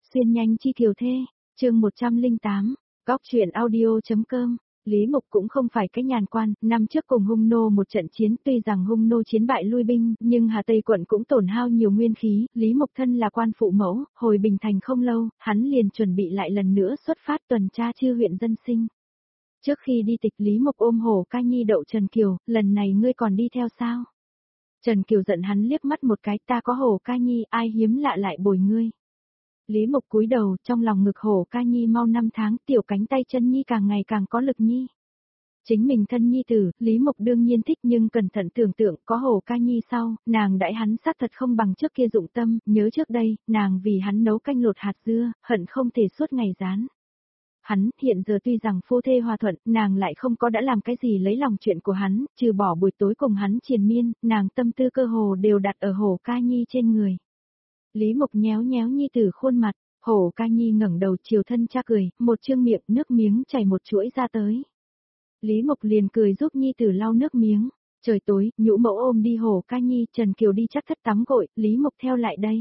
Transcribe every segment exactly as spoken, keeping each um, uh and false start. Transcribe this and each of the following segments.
Xuyên nhanh chi kiều thê, chương một trăm lẻ tám, góc truyện audio.com. Lý Mục cũng không phải cái nhàn quan, năm trước cùng Hung Nô một trận chiến, tuy rằng Hung Nô chiến bại lui binh, nhưng Hà Tây quận cũng tổn hao nhiều nguyên khí, Lý Mục thân là quan phụ mẫu, hồi bình thành không lâu, hắn liền chuẩn bị lại lần nữa xuất phát tuần tra chư huyện dân sinh. Trước khi đi tịch Lý Mục ôm Hổ Ca Nhi đậu Trần Kiều, lần này ngươi còn đi theo sao? Trần Kiều giận hắn liếc mắt một cái, ta có Hổ Ca Nhi, ai hiếm lạ lại bồi ngươi. Lý Mục cúi đầu, trong lòng ngực Hổ Ca Nhi mau năm tháng, tiểu cánh tay chân Nhi càng ngày càng có lực Nhi. Chính mình thân Nhi tử, Lý Mục đương nhiên thích nhưng cẩn thận tưởng tượng, có Hổ Ca Nhi sau, nàng đãi hắn sát thật không bằng trước kia dụng tâm, nhớ trước đây, nàng vì hắn nấu canh lột hạt dưa, hận không thể suốt ngày rán. Hắn, hiện giờ tuy rằng phu thê hòa thuận, nàng lại không có đã làm cái gì lấy lòng chuyện của hắn, trừ bỏ buổi tối cùng hắn triền miên, nàng tâm tư cơ hồ đều đặt ở Hổ Ca Nhi trên người. Lý Mục nhéo nhéo Nhi tử khuôn mặt, Hổ Ca Nhi ngẩng đầu chiều thân cha cười, một trương miệng nước miếng chảy một chuỗi ra tới. Lý Mục liền cười giúp Nhi tử lau nước miếng, trời tối, nhũ mẫu ôm đi Hổ Ca Nhi, Trần Kiều đi chắc thất tắm gội, Lý Mục theo lại đây.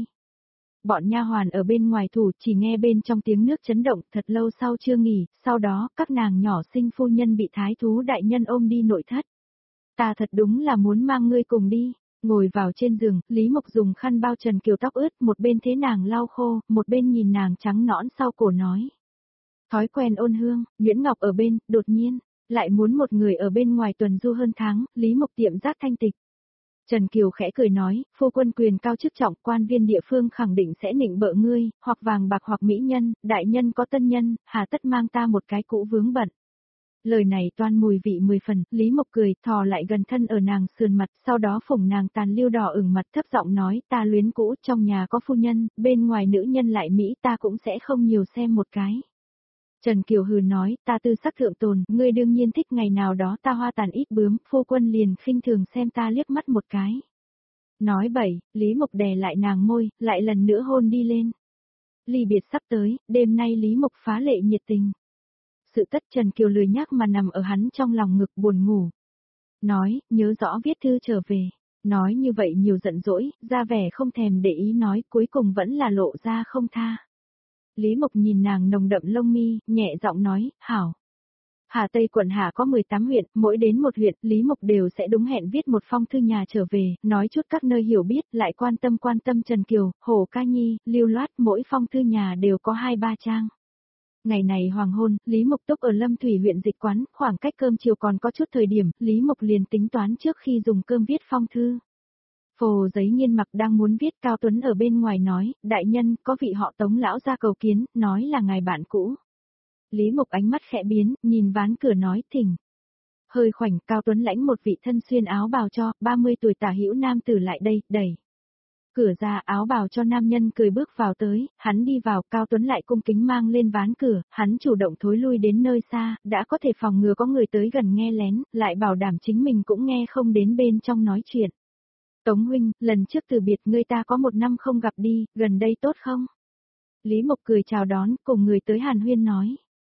Bọn nha hoàn ở bên ngoài thủ chỉ nghe bên trong tiếng nước chấn động thật lâu sau chưa nghỉ, sau đó các nàng nhỏ sinh phu nhân bị thái thú đại nhân ôm đi nội thất. Ta thật đúng là muốn mang ngươi cùng đi. Ngồi vào trên giường, Lý Mục dùng khăn bao Trần Kiều tóc ướt, một bên thế nàng lau khô, một bên nhìn nàng trắng nõn sau cổ nói. Thói quen ôn hương, Nguyễn Ngọc ở bên, đột nhiên, lại muốn một người ở bên ngoài tuần du hơn tháng, Lý Mục tiệm giác thanh tịch. Trần Kiều khẽ cười nói, phu quân quyền cao chức trọng, quan viên địa phương khẳng định sẽ nịnh bợ ngươi, hoặc vàng bạc hoặc mỹ nhân, đại nhân có tân nhân, hà tất mang ta một cái cũ vướng bận. Lời này toan mùi vị mười phần, Lý Mộc cười, thò lại gần thân ở nàng sườn mặt, sau đó phủng nàng tàn lưu đỏ ửng mặt thấp giọng nói, ta luyến cũ, trong nhà có phu nhân, bên ngoài nữ nhân lại Mỹ ta cũng sẽ không nhiều xem một cái. Trần Kiều hừ nói, ta tư sắc thượng tồn, ngươi đương nhiên thích ngày nào đó ta hoa tàn ít bướm, phu quân liền khinh thường xem ta liếc mắt một cái. Nói bậy, Lý Mộc đè lại nàng môi, lại lần nữa hôn đi lên. Ly biệt sắp tới, đêm nay Lý Mộc phá lệ nhiệt tình. Sự tất Trần Kiều lười nhác mà nằm ở hắn trong lòng ngực buồn ngủ. Nói, nhớ rõ viết thư trở về. Nói như vậy nhiều giận dỗi, ra vẻ không thèm để ý nói, cuối cùng vẫn là lộ ra không tha. Lý Mộc nhìn nàng nồng đậm lông mi, nhẹ giọng nói, hảo. Hà Tây quận Hà có mười tám huyện, mỗi đến một huyện, Lý Mộc đều sẽ đúng hẹn viết một phong thư nhà trở về, nói chút các nơi hiểu biết, lại quan tâm quan tâm Trần Kiều, Hổ Ca Nhi, lưu loát, mỗi phong thư nhà đều có hai ba trang. Ngày này hoàng hôn, Lý Mộc túc ở Lâm Thủy huyện dịch quán, khoảng cách cơm chiều còn có chút thời điểm, Lý Mộc liền tính toán trước khi dùng cơm viết phong thư. Phồ giấy nghiên mặc đang muốn viết, Cao Tuấn ở bên ngoài nói, đại nhân, có vị họ Tống lão ra cầu kiến, nói là ngài bạn cũ. Lý Mộc ánh mắt khẽ biến, nhìn ván cửa nói, thỉnh. Hơi khoảnh, Cao Tuấn lãnh một vị thân xuyên áo bào cho, ba mươi tuổi tả hữu nam tử lại đây, đẩy. Cửa ra áo bào cho nam nhân cười bước vào tới, hắn đi vào, Cao Tuấn lại cung kính mang lên ván cửa, hắn chủ động thối lui đến nơi xa, đã có thể phòng ngừa có người tới gần nghe lén, lại bảo đảm chính mình cũng nghe không đến bên trong nói chuyện. Tống huynh, lần trước từ biệt ngươi ta có một năm không gặp đi, gần đây tốt không? Lý Mộc cười chào đón, cùng người tới hàn huyên nói.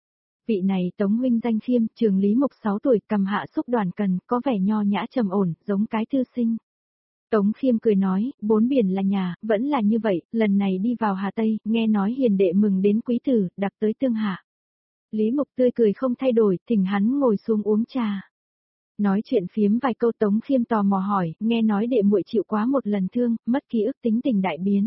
Vị này Tống huynh danh Khiêm, trường Lý Mộc sáu tuổi, cầm hạ xúc đoàn cần, có vẻ nho nhã trầm ổn, giống cái thư sinh. Tống Khiêm cười nói, bốn biển là nhà, vẫn là như vậy, lần này đi vào Hà Tây, nghe nói hiền đệ mừng đến quý tử, đặc tới tương hạ. Lý Mộc tươi cười không thay đổi, thỉnh hắn ngồi xuống uống trà. Nói chuyện phiếm vài câu Tống Khiêm tò mò hỏi, nghe nói đệ muội chịu quá một lần thương, mất ký ức tính tình đại biến.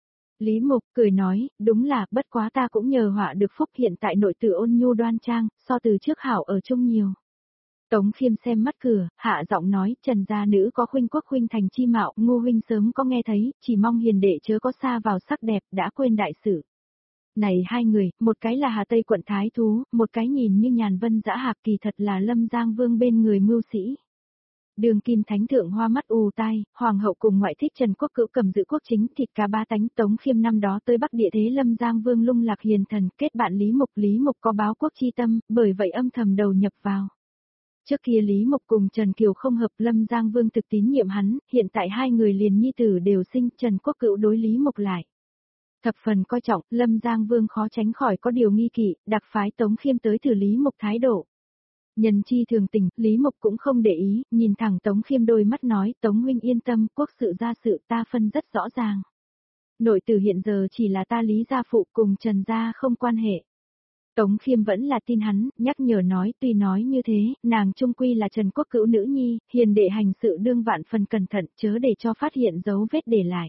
Lý Mộc cười nói, đúng là, bất quá ta cũng nhờ họa được phúc hiện tại nội tử ôn nhu đoan trang, so từ trước hảo ở chung nhiều. Tống Khiêm xem mắt cửa, hạ giọng nói, Trần gia nữ có khuynh quốc khuynh thành chi mạo, Ngô huynh sớm có nghe thấy, chỉ mong hiền đệ chớ có xa vào sắc đẹp, đã quên đại sự. Này hai người, một cái là Hà Tây quận Thái Thú, một cái nhìn như nhàn vân dã hạc, kỳ thật là Lâm Giang Vương bên người mưu sĩ. Đường kim thánh thượng hoa mắt ù tai, hoàng hậu cùng ngoại thích Trần Quốc Cữu cầm giữ quốc chính, thịt cá ba tánh. Tống Khiêm năm đó tới Bắc địa thế Lâm Giang Vương lung lạc hiền thần, kết bạn Lý Mộc. Lý Mộc có báo quốc chi tâm, bởi vậy âm thầm đầu nhập vào. Trước kia Lý Mộc cùng Trần Kiều không hợp, Lâm Giang Vương thực tín nhiệm hắn, hiện tại hai người liền nhi tử đều sinh, Trần Quốc Cữu đối Lý Mộc lại. Thập phần coi trọng, Lâm Giang Vương khó tránh khỏi có điều nghi kỵ, đặc phái Tống Khiêm tới thử Lý Mộc thái độ. Nhân chi thường tình, Lý Mộc cũng không để ý, nhìn thẳng Tống Khiêm đôi mắt nói, Tống huynh yên tâm, quốc sự gia sự ta phân rất rõ ràng. Nội tử hiện giờ chỉ là ta Lý gia phụ, cùng Trần gia không quan hệ. Tống Khiêm vẫn là tin hắn, nhắc nhở nói, tuy nói như thế, nàng trung quy là Trần Quốc Cữu nữ nhi, hiền đệ hành sự đương vạn phần cẩn thận, chớ để cho phát hiện dấu vết để lại.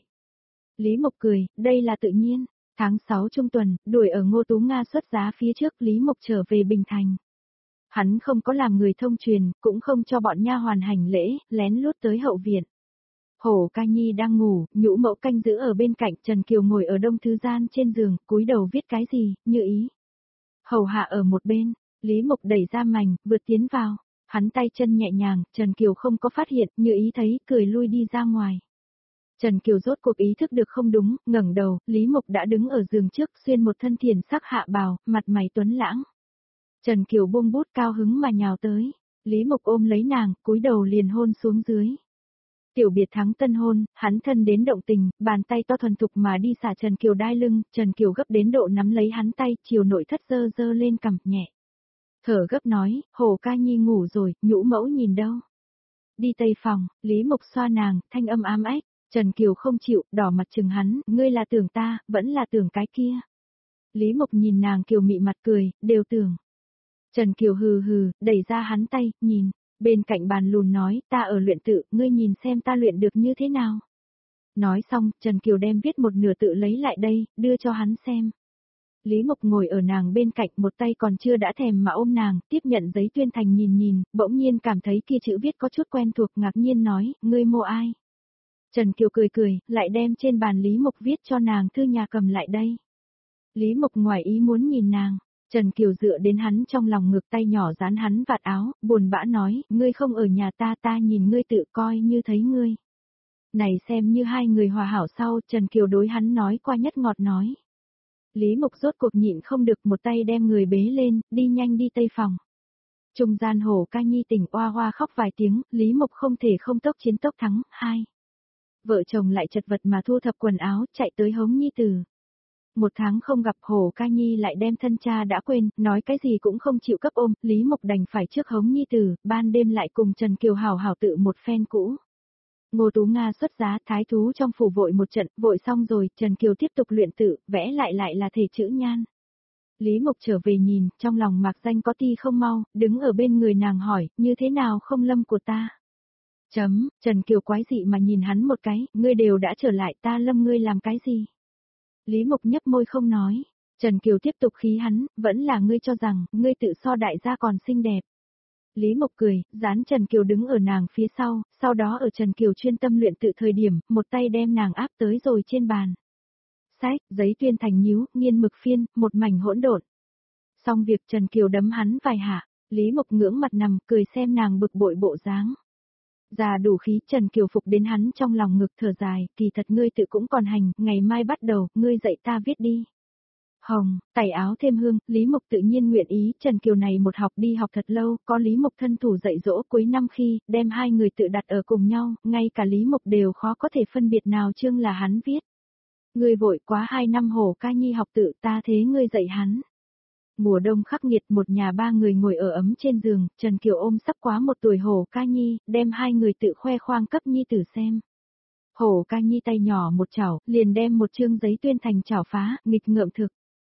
Lý Mộc cười, đây là tự nhiên. Tháng sáu trung tuần, đuổi ở Ngô Tú Nga xuất giá phía trước, Lý Mộc trở về Bình Thành. Hắn không có làm người thông truyền, cũng không cho bọn nha hoàn hành lễ, lén lút tới hậu viện. Hổ Ca Nhi đang ngủ, nhũ mẫu canh giữ ở bên cạnh, Trần Kiều ngồi ở đông thư gian trên giường, cúi đầu viết cái gì, như ý. Hầu hạ ở một bên, Lý Mộc đẩy ra mành, vượt tiến vào. Hắn tay chân nhẹ nhàng, Trần Kiều không có phát hiện, như ý thấy, cười lui đi ra ngoài. Trần Kiều rốt cuộc ý thức được không đúng, ngẩng đầu, Lý Mộc đã đứng ở giường trước, xuyên một thân thiền sắc hạ bào, mặt mày tuấn lãng. Trần Kiều buông bút cao hứng mà nhào tới, Lý Mộc ôm lấy nàng, cúi đầu liền hôn xuống dưới. Tiểu biệt thắng tân hôn, hắn thân đến động tình, bàn tay to thuần thục mà đi xả Trần Kiều đai lưng, Trần Kiều gấp đến độ nắm lấy hắn tay, chiều nội thất dơ dơ lên cằm nhẹ. Thở gấp nói, Hồ Ca Nhi ngủ rồi, nhũ mẫu nhìn đâu. Đi tây phòng, Lý Mộc xoa nàng, thanh âm ám ách, Trần Kiều không chịu, đỏ mặt chừng hắn, ngươi là tưởng ta, vẫn là tưởng cái kia. Lý Mộc nhìn nàng Kiều mị mặt cười, đều tưởng. Trần Kiều hừ hừ, đẩy ra hắn tay, nhìn. Bên cạnh bàn lùn nói, ta ở luyện tự, ngươi nhìn xem ta luyện được như thế nào. Nói xong, Trần Kiều đem viết một nửa tự lấy lại đây, đưa cho hắn xem. Lý Mộc ngồi ở nàng bên cạnh, một tay còn chưa đã thèm mà ôm nàng, tiếp nhận giấy tuyên thành nhìn nhìn, bỗng nhiên cảm thấy kia chữ viết có chút quen thuộc, ngạc nhiên nói, ngươi mua ai? Trần Kiều cười cười, lại đem trên bàn Lý Mộc viết cho nàng thư nhà cầm lại đây. Lý Mộc ngoài ý muốn nhìn nàng. Trần Kiều dựa đến hắn trong lòng ngực, tay nhỏ dán hắn vạt áo, buồn bã nói, ngươi không ở nhà ta, ta nhìn ngươi tự coi như thấy ngươi. Này xem như hai người hòa hảo sau, Trần Kiều đối hắn nói qua nhất ngọt nói. Lý Mộc rốt cuộc nhịn không được, một tay đem người bế lên, đi nhanh đi tây phòng. Trung gian Hồ Ca Nhi tỉnh oa oa khóc vài tiếng, Lý Mộc không thể không tốc chiến tốc thắng, hai. Vợ chồng lại chật vật mà thu thập quần áo, chạy tới hống nhi tử. Một tháng không gặp, Hồ Ca Nhi lại đem thân cha đã quên, nói cái gì cũng không chịu cấp ôm, Lý Mộc đành phải trước hống nhi tử, ban đêm lại cùng Trần Kiều hào hào tự một phen cũ. Ngô Tú Nga xuất giá, thái thú trong phủ vội một trận, vội xong rồi, Trần Kiều tiếp tục luyện tự, vẽ lại lại là thể chữ nhan. Lý Mộc trở về nhìn, trong lòng mạc danh có ti không mau, đứng ở bên người nàng hỏi, như thế nào không lâm của ta? Chấm, Trần Kiều quái dị mà nhìn hắn một cái, ngươi đều đã trở lại, ta lâm ngươi làm cái gì? Lý Mộc nhấp môi không nói. Trần Kiều tiếp tục khí hắn, vẫn là ngươi cho rằng, ngươi tự so đại gia còn xinh đẹp. Lý Mộc cười, dán Trần Kiều đứng ở nàng phía sau, sau đó ở Trần Kiều chuyên tâm luyện tự thời điểm, một tay đem nàng áp tới rồi trên bàn. Sách, giấy tuyên thành nhíu, nghiên mực phiên, một mảnh hỗn độn. Xong việc Trần Kiều đấm hắn vài hạ, Lý Mộc ngưỡng mặt nằm, cười xem nàng bực bội bộ dáng. Già đủ khí, Trần Kiều phục đến hắn trong lòng ngực thở dài, kỳ thật ngươi tự cũng còn hành, ngày mai bắt đầu, ngươi dạy ta viết đi. Hồng, tẩy áo thêm hương, Lý Mộc tự nhiên nguyện ý, Trần Kiều này một học đi học thật lâu, có Lý Mộc thân thủ dạy dỗ cuối năm khi, đem hai người tự đặt ở cùng nhau, ngay cả Lý Mộc đều khó có thể phân biệt nào chương là hắn viết. Ngươi vội quá hai năm Hồ Ca Nhi học tự, ta thế ngươi dạy hắn. Mùa đông khắc nghiệt, một nhà ba người ngồi ở ấm trên giường, Trần Kiều ôm sắp quá một tuổi Hồ Ca Nhi, đem hai người tự khoe khoang cấp nhi tử xem. Hồ Ca Nhi tay nhỏ một chảo, liền đem một chương giấy tuyên thành chảo phá, nghịch ngợm thực.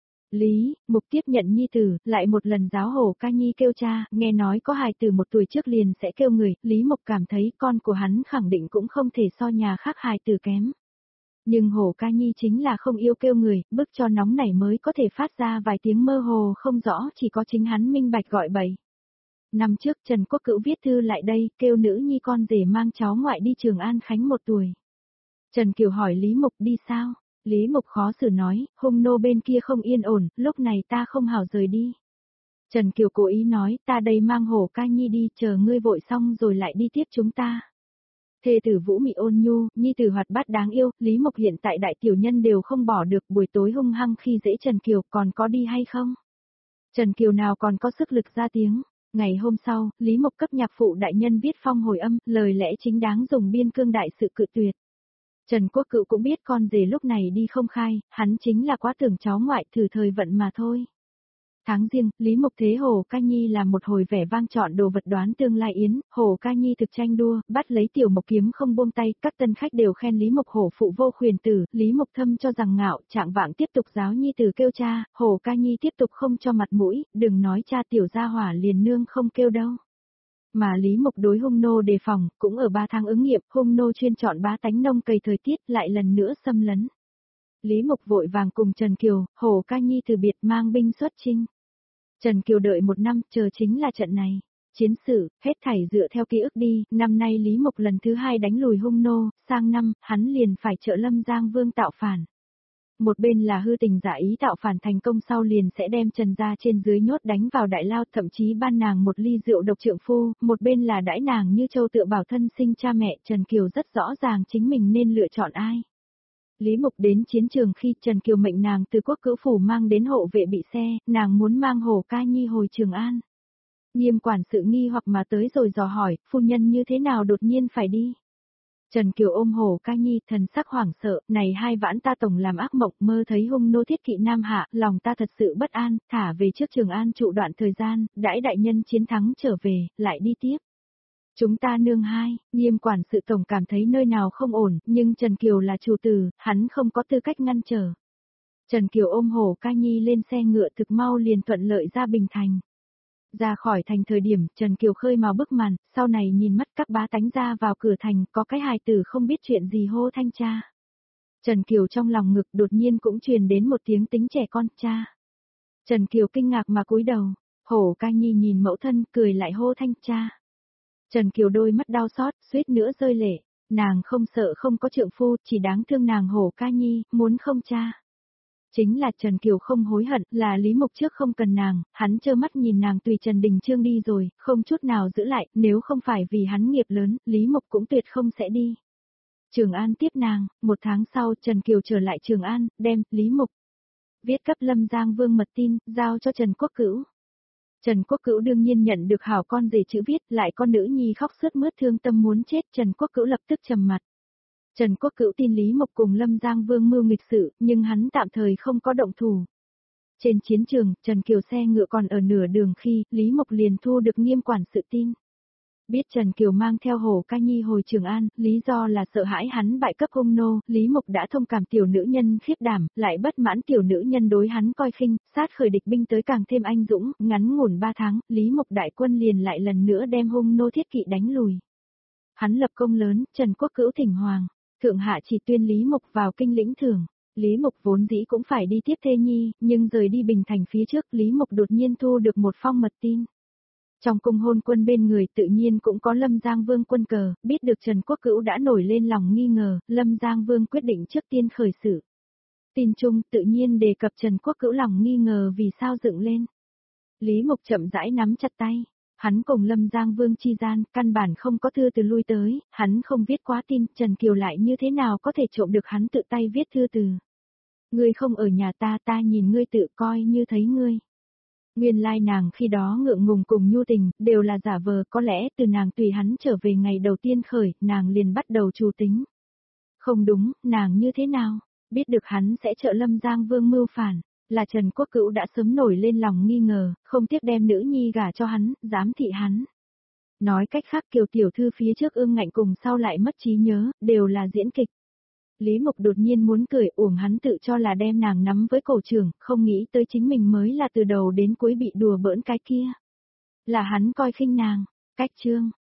Lý, Mục tiếp nhận nhi tử, lại một lần giáo Hồ Ca Nhi kêu cha, nghe nói có hài tử một tuổi trước liền sẽ kêu người, Lý Mục cảm thấy con của hắn khẳng định cũng không thể so nhà khác hài tử kém. Nhưng Hồ Ca Nhi chính là không yêu kêu người, bức cho nóng nảy mới có thể phát ra vài tiếng mơ hồ không rõ, chỉ có chính hắn minh bạch gọi bậy. Năm trước Trần Quốc Cữu viết thư lại đây, kêu nữ nhi con rể mang cháu ngoại đi Trường An Khánh một tuổi. Trần Kiều hỏi Lý Mục đi sao? Lý Mục khó xử nói, hung nô bên kia không yên ổn, lúc này ta không hảo rời đi. Trần Kiều cố ý nói, ta đây mang Hồ Ca Nhi đi, chờ ngươi vội xong rồi lại đi tiếp chúng ta. Thê tử Vũ Mị ôn nhu, nhi tử hoạt bát đáng yêu, Lý Mộc hiện tại đại tiểu nhân đều không bỏ được, buổi tối hung hăng khi dễ Trần Kiều, còn có đi hay không? Trần Kiều nào còn có sức lực ra tiếng. Ngày hôm sau, Lý Mộc cấp nhạc phụ đại nhân viết phong hồi âm, lời lẽ chính đáng dùng biên cương đại sự cự tuyệt. Trần Quốc Cữu cũng biết con rể lúc này đi không khai, hắn chính là quá tưởng cháu ngoại thử thời vận mà thôi. Tháng Giêng, Lý Mục thế Hồ Ca Nhi làm một hồi vẻ vang chọn đồ vật đoán tương lai yến, Hồ Ca Nhi thực tranh đua, bắt lấy Tiểu Mộc kiếm không buông tay, các tân khách đều khen Lý Mục hổ phụ vô khuyền tử, Lý Mục thâm cho rằng ngạo, trạng vạng tiếp tục giáo nhi tử kêu cha, Hồ Ca Nhi tiếp tục không cho mặt mũi, đừng nói cha tiểu gia hỏa liền nương không kêu đâu. Mà Lý Mục đối hung nô đề phòng, cũng ở ba tháng ứng nghiệm, hung nô chuyên chọn bá tánh nông cày thời tiết lại lần nữa xâm lấn. Lý Mục vội vàng cùng Trần Kiều, Hồ Ca Nhi từ biệt mang binh xuất chinh. Trần Kiều đợi một năm, chờ chính là trận này. Chiến sự, hết thảy dựa theo ký ức đi, năm nay Lý Mục lần thứ hai đánh lùi hung nô, sang năm, hắn liền phải trợ Lâm Giang Vương tạo phản. Một bên là hư tình giả ý tạo phản thành công sau liền sẽ đem Trần gia trên dưới nhốt đánh vào đại lao, thậm chí ban nàng một ly rượu độc trượng phu, một bên là đãi nàng như châu tựa bảo thân sinh cha mẹ, Trần Kiều rất rõ ràng chính mình nên lựa chọn ai. Lý Mục đến chiến trường khi Trần Kiều mệnh nàng từ Quốc Cữu phủ mang đến hộ vệ bị xe, nàng muốn mang Hồ Ca Nhi hồi Trường An. Nghiêm quản sự nghi hoặc mà tới rồi dò hỏi, phu nhân như thế nào đột nhiên phải đi. Trần Kiều ôm Hồ Ca Nhi, thần sắc hoảng sợ, này hai vãn ta tổng làm ác mộng, mơ thấy hung nô thiết kỵ Nam Hạ, lòng ta thật sự bất an, thả về trước Trường An trụ đoạn thời gian, đãi đại nhân chiến thắng trở về, lại đi tiếp. Chúng ta nương hai, Nghiêm quản sự tổng cảm thấy nơi nào không ổn, nhưng Trần Kiều là chủ tử, hắn không có tư cách ngăn trở. Trần Kiều ôm Hồ Ca Nhi lên xe ngựa thực mau liền thuận lợi ra Bình Thành. Ra khỏi thành thời điểm, Trần Kiều khơi mào bức màn, sau này nhìn mắt các bá tánh ra vào cửa thành, có cái hài tử không biết chuyện gì hô thanh cha. Trần Kiều trong lòng ngực đột nhiên cũng truyền đến một tiếng tính trẻ con, cha. Trần Kiều kinh ngạc mà cúi đầu, Hồ Ca Nhi nhìn mẫu thân, cười lại hô thanh cha. Trần Kiều đôi mắt đau xót, suýt nữa rơi lệ, nàng không sợ không có trượng phu, chỉ đáng thương nàng Hồ Ca Nhi, muốn không cha. Chính là Trần Kiều không hối hận, là Lý Mục trước không cần nàng, hắn trơ mắt nhìn nàng tùy Trần Đình Trương đi rồi, không chút nào giữ lại, nếu không phải vì hắn nghiệp lớn, Lý Mục cũng tuyệt không sẽ đi. Trường An tiếp nàng, một tháng sau Trần Kiều trở lại Trường An, đem, Lý Mục viết cấp Lâm Giang Vương mật tin, giao cho Trần Quốc Cữu. Trần Quốc Cữu đương nhiên nhận được hảo con rể chữ viết, lại con nữ nhi khóc sướt mướt thương tâm muốn chết, Trần Quốc Cữu lập tức trầm mặt. Trần Quốc Cữu tin Lý Mộc cùng Lâm Giang Vương mưu nghịch sự, nhưng hắn tạm thời không có động thủ. Trên chiến trường, Trần Kiều xe ngựa còn ở nửa đường khi, Lý Mộc liền thu được Nghiêm quản sự tin. Biết Trần Kiều mang theo Hồ Ca Nhi hồi Trường An, lý do là sợ hãi hắn bại cấp hung nô, Lý Mộc đã thông cảm tiểu nữ nhân khiếp đảm, lại bất mãn tiểu nữ nhân đối hắn coi khinh, sát khởi địch binh tới càng thêm anh dũng, ngắn ngủn ba tháng, Lý Mộc đại quân liền lại lần nữa đem hung nô thiết kỵ đánh lùi. Hắn lập công lớn, Trần Quốc Cữu thỉnh hoàng, thượng hạ chỉ tuyên Lý Mộc vào kinh lĩnh thưởng. Lý Mộc vốn dĩ cũng phải đi tiếp thê nhi, nhưng rời đi Bình Thành phía trước, Lý Mộc đột nhiên thu được một phong mật tin. Trong cung hôn quân bên người tự nhiên cũng có Lâm Giang Vương quân cờ, biết được Trần Quốc Cữu đã nổi lên lòng nghi ngờ, Lâm Giang Vương quyết định trước tiên khởi sự. Tin chung tự nhiên đề cập Trần Quốc Cữu lòng nghi ngờ vì sao dựng lên. Lý Mộc chậm rãi nắm chặt tay, hắn cùng Lâm Giang Vương chi gian, căn bản không có thư từ lui tới, hắn không viết quá tin, Trần Kiều lại như thế nào có thể trộm được hắn tự tay viết thư từ. Ngươi không ở nhà ta, ta nhìn ngươi tự coi như thấy ngươi. Nguyên lai nàng khi đó ngượng ngùng cùng nhu tình, đều là giả vờ, có lẽ từ nàng tùy hắn trở về ngày đầu tiên khởi, nàng liền bắt đầu trù tính. Không đúng, nàng như thế nào? Biết được hắn sẽ trợ Lâm Giang Vương mưu phản, là Trần Quốc Cữu đã sớm nổi lên lòng nghi ngờ, không tiếc đem nữ nhi gả cho hắn, giám thị hắn. Nói cách khác Kiều tiểu thư phía trước ương ngạnh cùng sau lại mất trí nhớ, đều là diễn kịch. Lý Mộc đột nhiên muốn cười, uổng hắn tự cho là đem nàng nắm với cổ trưởng, không nghĩ tới chính mình mới là từ đầu đến cuối bị đùa bỡn cái kia. Là hắn coi khinh nàng, cách chương,